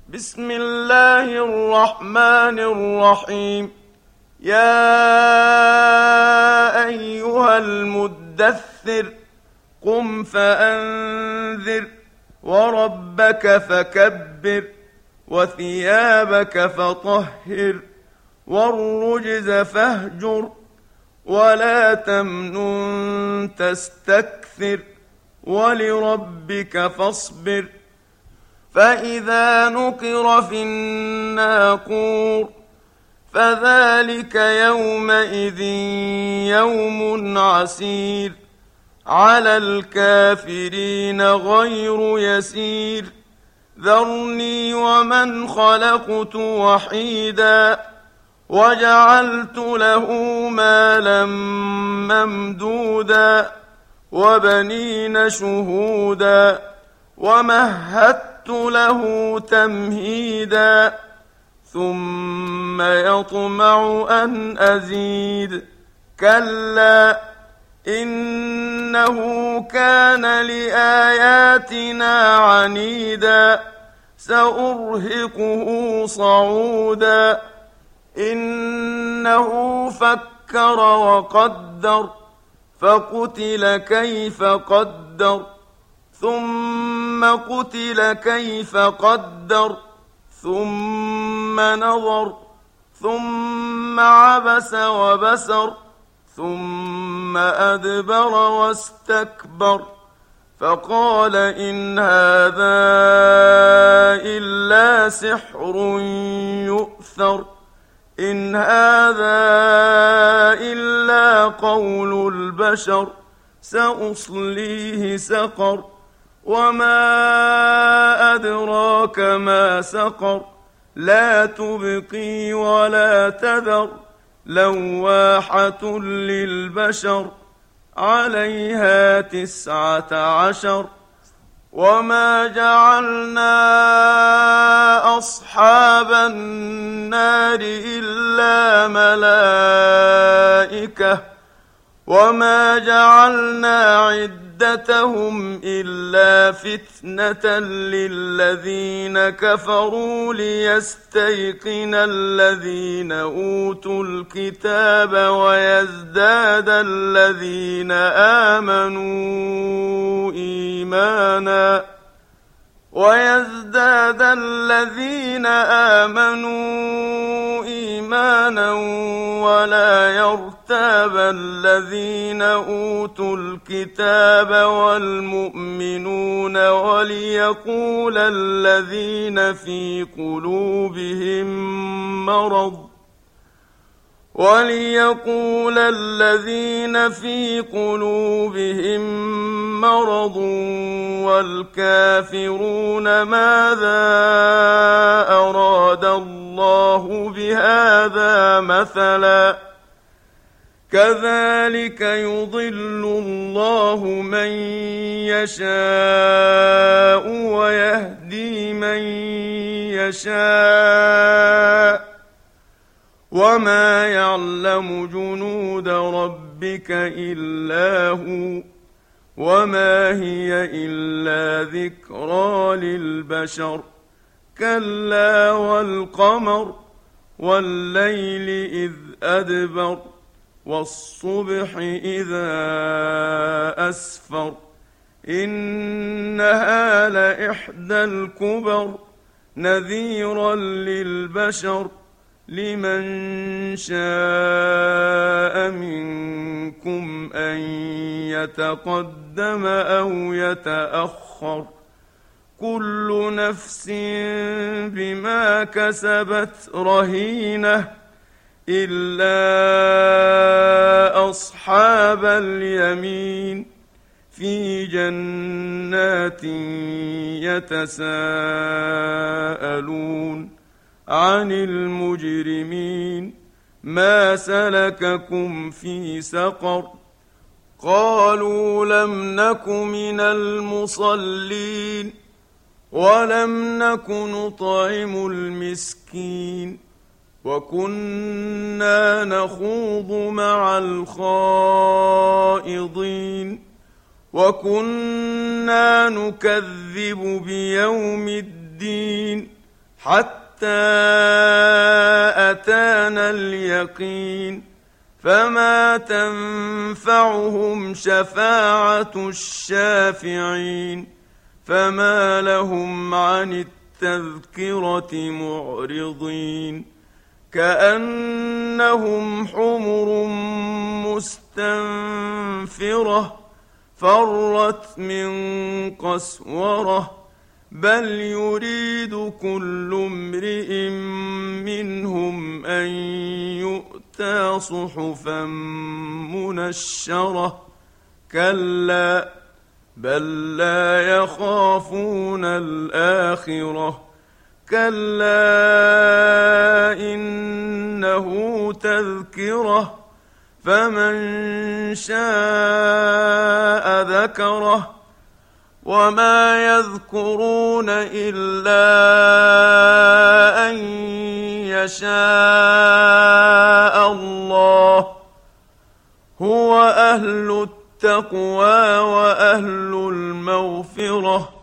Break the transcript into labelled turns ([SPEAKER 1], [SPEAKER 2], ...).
[SPEAKER 1] بسم الله الرحمن الرحيم. يا أيها المدثر قم فأنذر وربك فكبر وثيابك فطهر والرجز فاهجر ولا تمنن تستكثر ولربك فاصبر. فإذا نقر في الناقور فذلك يومئذ يوم عسير على الكافرين غير يسير. ذرني ومن خلقت وحيدا وجعلت له مالا ممدودا وبنين شهودا ومهدت له تمهيدا ثم يطمع أن أزيد. كلا إنه كان لآياتنا عنيدا سأرهقه صعودا. إنه فكر وقدر فقتل كيف قدر ثم قتل كيف قدر ثم نظر ثم عبس وبسر ثم أدبر واستكبر فقال إن هذا إلا سحر يؤثر إن هذا إلا قول البشر سأصليه سقر وما أدراك ما سقر لا تبقي ولا تذر لواحة للبشر عليها 19. وما جعلنا أصحاب النار إلا ملائكة وما جعلنا عدتهم إلا فتنة للذين كفروا ليستيقن الذين أوتوا الكتاب ويزداد الذين آمنوا إيمانا ولا يرتاب الذين أوتوا الكتاب والمؤمنون وليقول الذين في قلوبهم مرض والكافرون ماذا أراد الله بهذا مثلا كذلك يضل الله من يشاء ويهدي من يشاء وما يعلم جنود ربك إلا هو وما هي إلا ذكرى للبشر. كلا والقمر والليل إذ أدبر والصبح إذا أسفر إنها لإحدى الكبر نذيرا للبشر لمن شاء منكم أن يتقدم أو يتأخر كل نفس بما كسبت رهينة إلا أصحاب اليمين في جنات يتساءلون عن المجرمين ما سلككم في سقر قالوا لم نك من المصلين ولم نك نطعم المسكين وكنا نخوض مع الخائضين وكنا نكذب بيوم الدين حتى أتانا اليقين فما تنفعهم شفاعة الشافعين فما لهم عن التذكرة معرضين كأنهم حمر مستنفرة فرت من قسورة بل يريد كل امرئ منهم أن يؤتى صحفا منشرة كلا بل لا يخافون الآخرة كلا إنه تذكرة فمن شاء ذكره وما يذكرون إلا أن يشاء الله هو أهل التقوى وأهل المغفرة